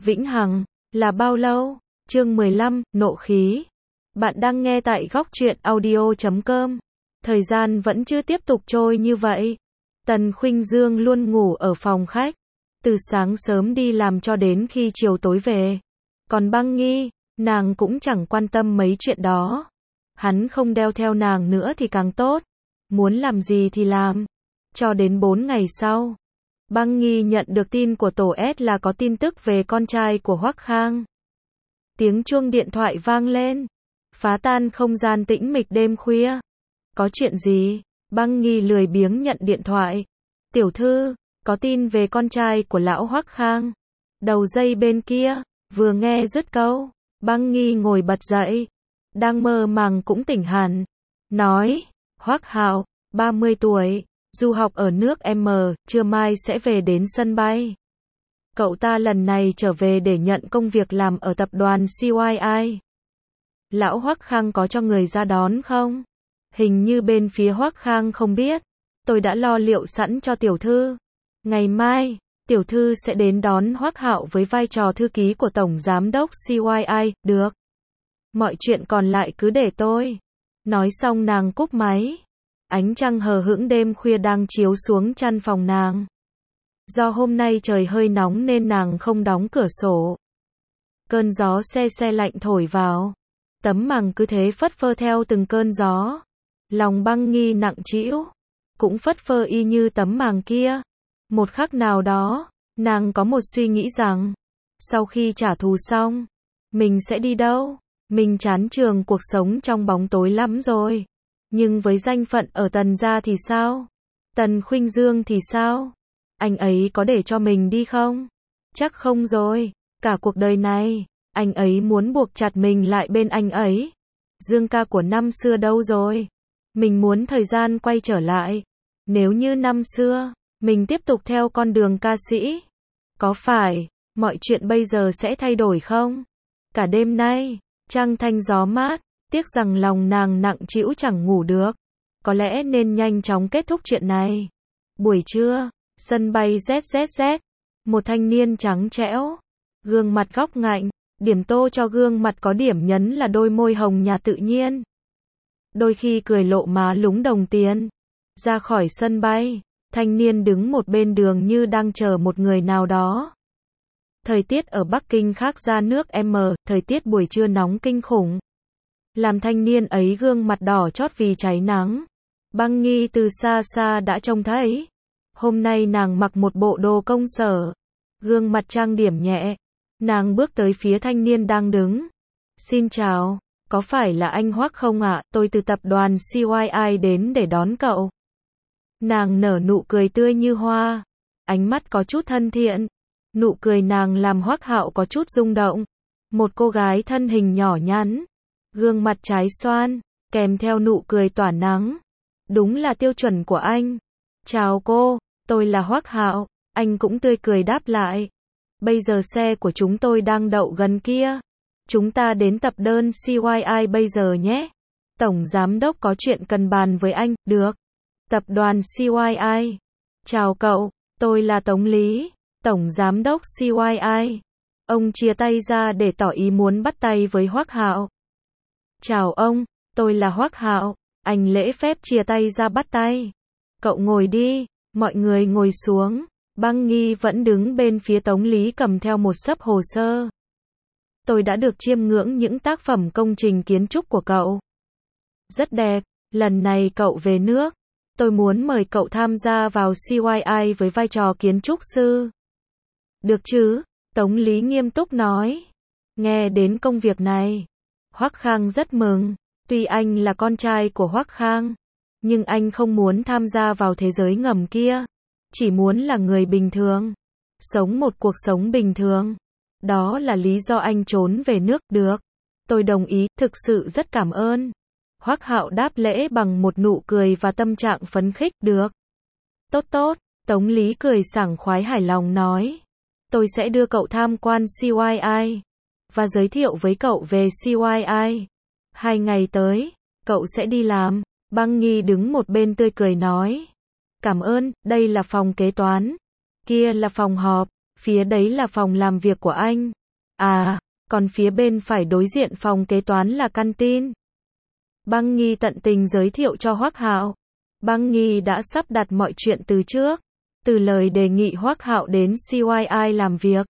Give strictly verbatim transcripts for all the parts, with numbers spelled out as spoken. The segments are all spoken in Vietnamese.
Vĩnh hằng, là bao lâu? Chương mười lăm, nộ khí. Bạn đang nghe tại góc truyện audio chấm com. Thời gian vẫn chưa tiếp tục trôi như vậy. Tần Khuynh Dương luôn ngủ ở phòng khách. Từ sáng sớm đi làm cho đến khi chiều tối về. Còn Băng Nghi, nàng cũng chẳng quan tâm mấy chuyện đó. Hắn không đeo theo nàng nữa thì càng tốt. Muốn làm gì thì làm. Cho đến bốn ngày sau, Băng Nghi nhận được tin của tổ S là có tin tức về con trai của Hoắc Khang. Tiếng chuông điện thoại vang lên, phá tan không gian tĩnh mịch đêm khuya. Có chuyện gì? Băng Nghi lười biếng nhận điện thoại. Tiểu thư, có tin về con trai của lão Hoắc Khang. Đầu dây bên kia, vừa nghe dứt câu, Băng Nghi ngồi bật dậy, đang mơ màng cũng tỉnh hẳn. Nói, Hoắc Hạo, ba mươi tuổi, du học ở nước M, trưa mai sẽ về đến sân bay. Cậu ta lần này trở về để nhận công việc làm ở tập đoàn xê i i. Lão Hoắc Khang có cho người ra đón không? Hình như bên phía Hoắc Khang không biết. Tôi đã lo liệu sẵn cho tiểu thư. Ngày mai, tiểu thư sẽ đến đón Hoắc Hạo với vai trò thư ký của tổng giám đốc xê i i, được. Mọi chuyện còn lại cứ để tôi. Nói xong nàng cúp máy. Ánh trăng hờ hững đêm khuya đang chiếu xuống căn phòng nàng. Do hôm nay trời hơi nóng nên nàng không đóng cửa sổ. Cơn gió se se lạnh thổi vào. Tấm màng cứ thế phất phơ theo từng cơn gió. Lòng Băng Nghi nặng trĩu. Cũng phất phơ y như tấm màng kia. Một khắc nào đó, nàng có một suy nghĩ rằng, sau khi trả thù xong, mình sẽ đi đâu? Mình chán trường cuộc sống trong bóng tối lắm rồi. Nhưng với danh phận ở Tần gia thì sao? Tần Khuynh Dương thì sao? Anh ấy có để cho mình đi không? Chắc không rồi. Cả cuộc đời này, anh ấy muốn buộc chặt mình lại bên anh ấy. Dương ca của năm xưa đâu rồi? Mình muốn thời gian quay trở lại. Nếu như năm xưa, mình tiếp tục theo con đường ca sĩ. Có phải, mọi chuyện bây giờ sẽ thay đổi không? Cả đêm nay, trăng thanh gió mát, tiếc rằng lòng nàng nặng trĩu chẳng ngủ được. Có lẽ nên nhanh chóng kết thúc chuyện này. Buổi trưa, sân bay Z Z Z, một thanh niên trắng trẻo, gương mặt góc ngạnh, điểm tô cho gương mặt có điểm nhấn là đôi môi hồng nhạt tự nhiên. Đôi khi cười lộ má lúng đồng tiền. Ra khỏi sân bay, thanh niên đứng một bên đường như đang chờ một người nào đó. Thời tiết ở Bắc Kinh khác ra nước M, thời tiết buổi trưa nóng kinh khủng. Làm thanh niên ấy gương mặt đỏ chót vì cháy nắng. Băng Nghi từ xa xa đã trông thấy. Hôm nay nàng mặc một bộ đồ công sở. Gương mặt trang điểm nhẹ. Nàng bước tới phía thanh niên đang đứng. Xin chào, có phải là anh Hoắc không ạ? Tôi từ tập đoàn xê i i đến để đón cậu. Nàng nở nụ cười tươi như hoa. Ánh mắt có chút thân thiện. Nụ cười nàng làm Hoắc Hạo có chút rung động. Một cô gái thân hình nhỏ nhắn. Gương mặt trái xoan, kèm theo nụ cười tỏa nắng. Đúng là tiêu chuẩn của anh. Chào cô, tôi là Hoắc Hạo. Anh cũng tươi cười đáp lại. Bây giờ xe của chúng tôi đang đậu gần kia. Chúng ta đến tập đơn xê i i bây giờ nhé. Tổng giám đốc có chuyện cần bàn với anh, được. Tập đoàn xê i i. Chào cậu, tôi là Tống Lý, tổng giám đốc xê i i. Ông chia tay ra để tỏ ý muốn bắt tay với Hoắc Hạo. Chào ông, tôi là Hoắc Hạo. Anh lễ phép chia tay ra bắt tay. Cậu ngồi đi. Mọi người ngồi xuống. Băng Nghi vẫn đứng bên phía Tống Lý cầm theo một xấp hồ sơ. Tôi đã được chiêm ngưỡng những tác phẩm công trình kiến trúc của cậu. Rất đẹp. Lần này cậu về nước, tôi muốn mời cậu tham gia vào xê i i với vai trò kiến trúc sư. Được chứ? Tống Lý nghiêm túc nói. Nghe đến công việc này, Hoắc Khang rất mừng. Tuy anh là con trai của Hoắc Khang, nhưng anh không muốn tham gia vào thế giới ngầm kia. Chỉ muốn là người bình thường. Sống một cuộc sống bình thường. Đó là lý do anh trốn về nước. Được. Tôi đồng ý, thực sự rất cảm ơn. Hoắc Hạo đáp lễ bằng một nụ cười và tâm trạng phấn khích. Được. Tốt tốt. Tống Lý cười sảng khoái hài lòng nói. Tôi sẽ đưa cậu tham quan xê i i. Và giới thiệu với cậu về xê i i. Hai ngày tới, cậu sẽ đi làm. Băng Nghi đứng một bên tươi cười nói. Cảm ơn, đây là phòng kế toán. Kia là phòng họp. Phía đấy là phòng làm việc của anh. À, còn phía bên phải đối diện phòng kế toán là canteen. Băng Nghi tận tình giới thiệu cho Hoắc Hạo. Băng Nghi đã sắp đặt mọi chuyện từ trước, từ lời đề nghị Hoắc Hạo đến xê i i làm việc,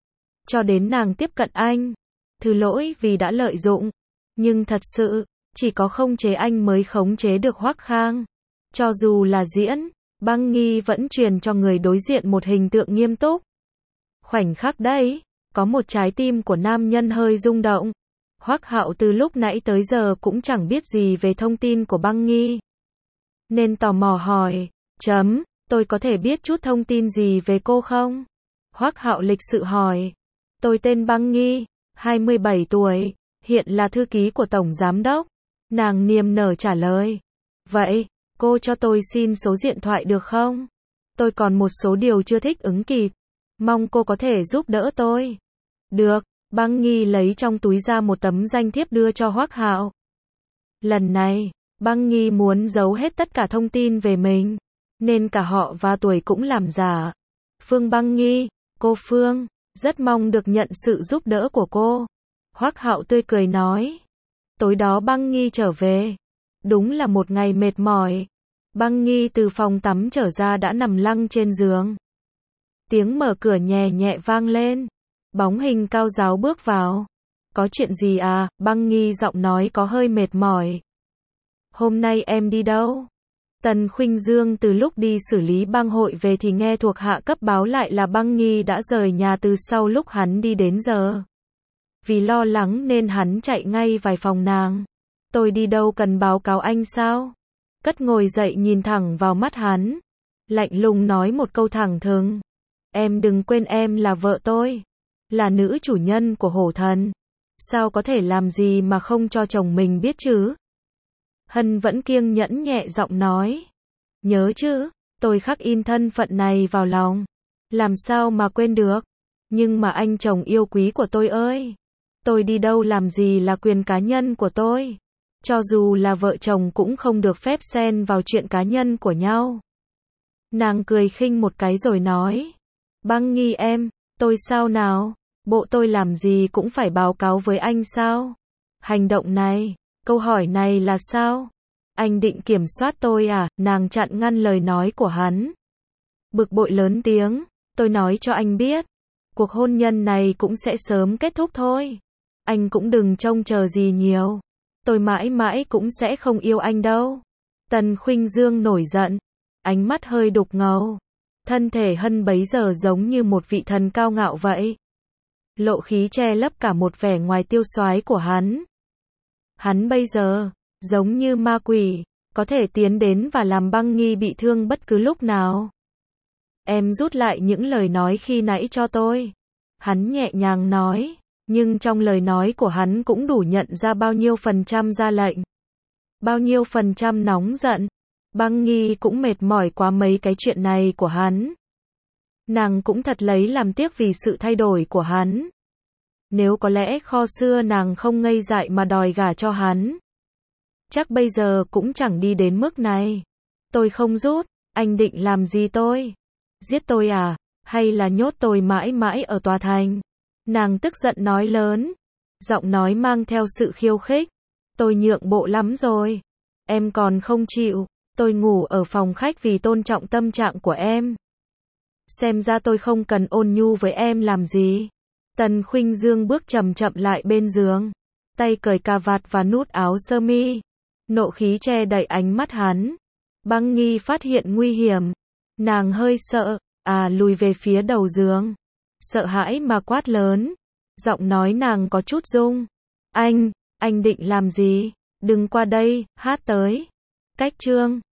cho đến nàng tiếp cận anh. Thứ lỗi vì đã lợi dụng, nhưng thật sự, chỉ có khống chế anh mới khống chế được Hoắc Khang. Cho dù là diễn, Băng Nghi vẫn truyền cho người đối diện một hình tượng nghiêm túc. Khoảnh khắc đấy, có một trái tim của nam nhân hơi rung động. Hoắc Hạo từ lúc nãy tới giờ cũng chẳng biết gì về thông tin của Băng Nghi, nên tò mò hỏi, chấm, tôi có thể biết chút thông tin gì về cô không? Hoắc Hạo lịch sự hỏi, tôi tên Băng Nghi, hai mươi bảy tuổi, hiện là thư ký của Tổng Giám Đốc. Nàng niềm nở trả lời, vậy, cô cho tôi xin số điện thoại được không? Tôi còn một số điều chưa thích ứng kịp, mong cô có thể giúp đỡ tôi. Được, Băng Nghi lấy trong túi ra một tấm danh thiếp đưa cho Hoắc Hạo. Lần này, Băng Nghi muốn giấu hết tất cả thông tin về mình, nên cả họ và tuổi cũng làm giả. Phương Băng Nghi, cô Phương, rất mong được nhận sự giúp đỡ của cô. Hoắc Hạo tươi cười nói. Tối đó Băng Nghi trở về. Đúng là một ngày mệt mỏi. Băng Nghi từ phòng tắm trở ra đã nằm lăn trên giường. Tiếng mở cửa nhẹ nhẹ vang lên. Bóng hình cao ráo bước vào. Có chuyện gì à? Băng Nghi giọng nói có hơi mệt mỏi. Hôm nay em đi đâu? Tần Khuynh Dương từ lúc đi xử lý bang hội về thì nghe thuộc hạ cấp báo lại là Băng Nghi đã rời nhà từ sau lúc hắn đi đến giờ. Vì lo lắng nên hắn chạy ngay vào phòng nàng. Tôi đi đâu cần báo cáo anh sao? Cất ngồi dậy nhìn thẳng vào mắt hắn. Lạnh lùng nói một câu thẳng thừng. Em đừng quên em là vợ tôi. Là nữ chủ nhân của hổ thần. Sao có thể làm gì mà không cho chồng mình biết chứ? Hân vẫn kiêng nhẫn nhẹ giọng nói. Nhớ chứ, tôi khắc in thân phận này vào lòng. Làm sao mà quên được? Nhưng mà anh chồng yêu quý của tôi ơi! Tôi đi đâu làm gì là quyền cá nhân của tôi. Cho dù là vợ chồng cũng không được phép xen vào chuyện cá nhân của nhau. Nàng cười khinh một cái rồi nói. Băng Nghi em, tôi sao nào? Bộ tôi làm gì cũng phải báo cáo với anh sao? Hành động này, câu hỏi này là sao? Anh định kiểm soát tôi à? Nàng chặn ngăn lời nói của hắn. Bực bội lớn tiếng, tôi nói cho anh biết. Cuộc hôn nhân này cũng sẽ sớm kết thúc thôi. Anh cũng đừng trông chờ gì nhiều. Tôi mãi mãi cũng sẽ không yêu anh đâu. Tần Khuynh Dương nổi giận. Ánh mắt hơi đục ngầu. Thân thể Hân bấy giờ giống như một vị thần cao ngạo vậy. Lộ khí che lấp cả một vẻ ngoài tiêu xoái của hắn. Hắn bây giờ, giống như ma quỷ, có thể tiến đến và làm Băng Nghi bị thương bất cứ lúc nào. Em rút lại những lời nói khi nãy cho tôi. Hắn nhẹ nhàng nói, nhưng trong lời nói của hắn cũng đủ nhận ra bao nhiêu phần trăm ra lệnh. Bao nhiêu phần trăm nóng giận. Băng Nghi cũng mệt mỏi quá mấy cái chuyện này của hắn. Nàng cũng thật lấy làm tiếc vì sự thay đổi của hắn. Nếu có lẽ kho xưa nàng không ngây dại mà đòi gả cho hắn, chắc bây giờ cũng chẳng đi đến mức này. Tôi không rút, anh định làm gì tôi? Giết tôi à? Hay là nhốt tôi mãi mãi ở tòa thành? Nàng tức giận nói lớn, giọng nói mang theo sự khiêu khích. Tôi nhượng bộ lắm rồi. Em còn không chịu. Tôi ngủ ở phòng khách vì tôn trọng tâm trạng của em. Xem ra tôi không cần ôn nhu với em làm gì. Tần Khuynh Dương bước chậm chậm lại bên giường. Tay cởi cà vạt và nút áo sơ mi. Nộ khí che đậy ánh mắt hắn. Băng Nghi phát hiện nguy hiểm. Nàng hơi sợ, à lùi về phía đầu giường. Sợ hãi mà quát lớn. Giọng nói nàng có chút rung. Anh, anh định làm gì? Đừng qua đây, hát tới. Cách chương